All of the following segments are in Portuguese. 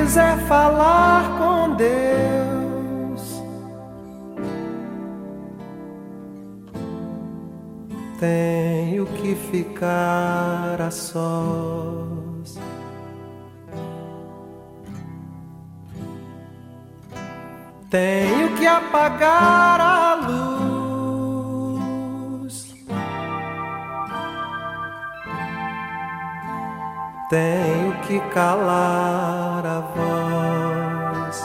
quiser falar com Deus, tenho que ficar a sós. Tenho que apagar a luz, tenho que calar a voz,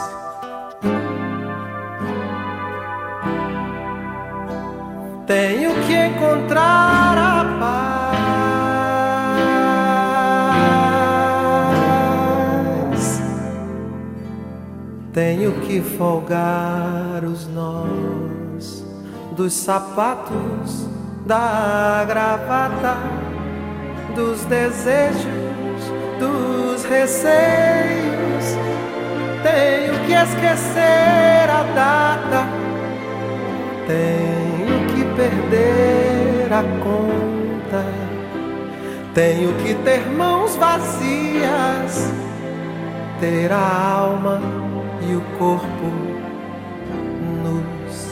tenho que encontrar a paz, tenho que folgar os nós dos sapatos, da gravata, dos desejos, dos receios. Tenho que esquecer a data, tenho que perder a conta, tenho que ter mãos vazias, ter a alma e o corpo nus.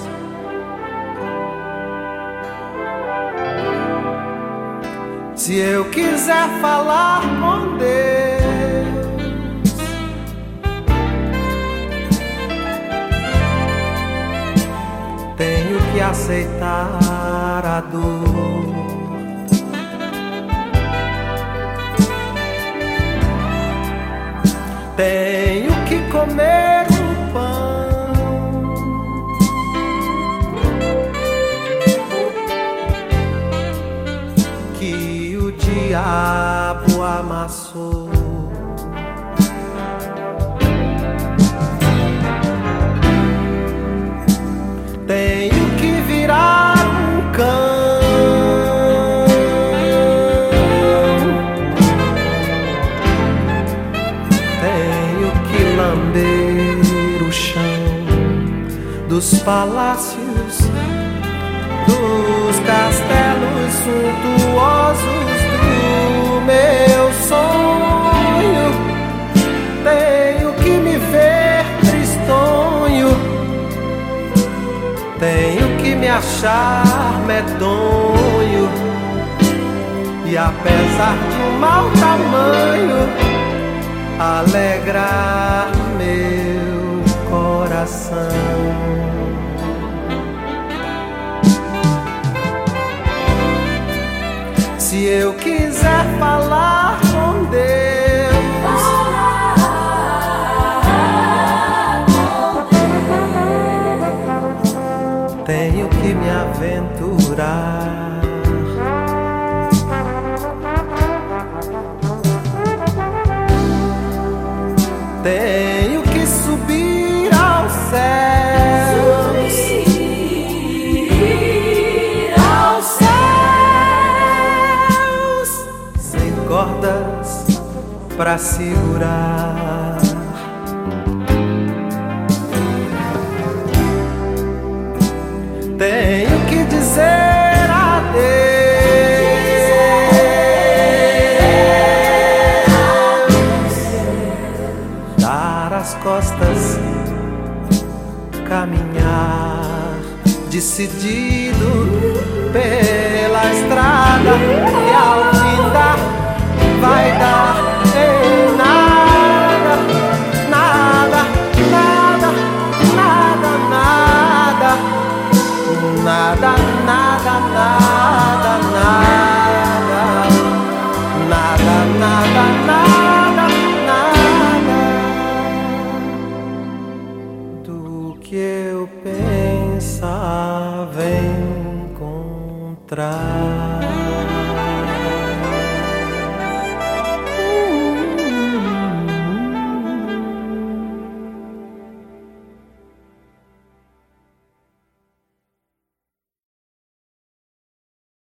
Se eu quiser falar com Deus, tenho que aceitar a dor, tenho que comer o pão, que o diabo amassou. Tenho que virar um cão, tenho que lamber o chão dos palácios, dos castelos suntuosos do meu sonho. Tenho que me ver tristonho, tenho que me achar medonho, e apesar de um mau tamanho, alegrar meu coração. Se eu quiser falar com Deus, tenho que me aventurar, tenho que subir aos céus, subir aos céus, sem cordas pra segurar. Tenho que dizer adeus, dar as costas, caminhar decidido pela estrada.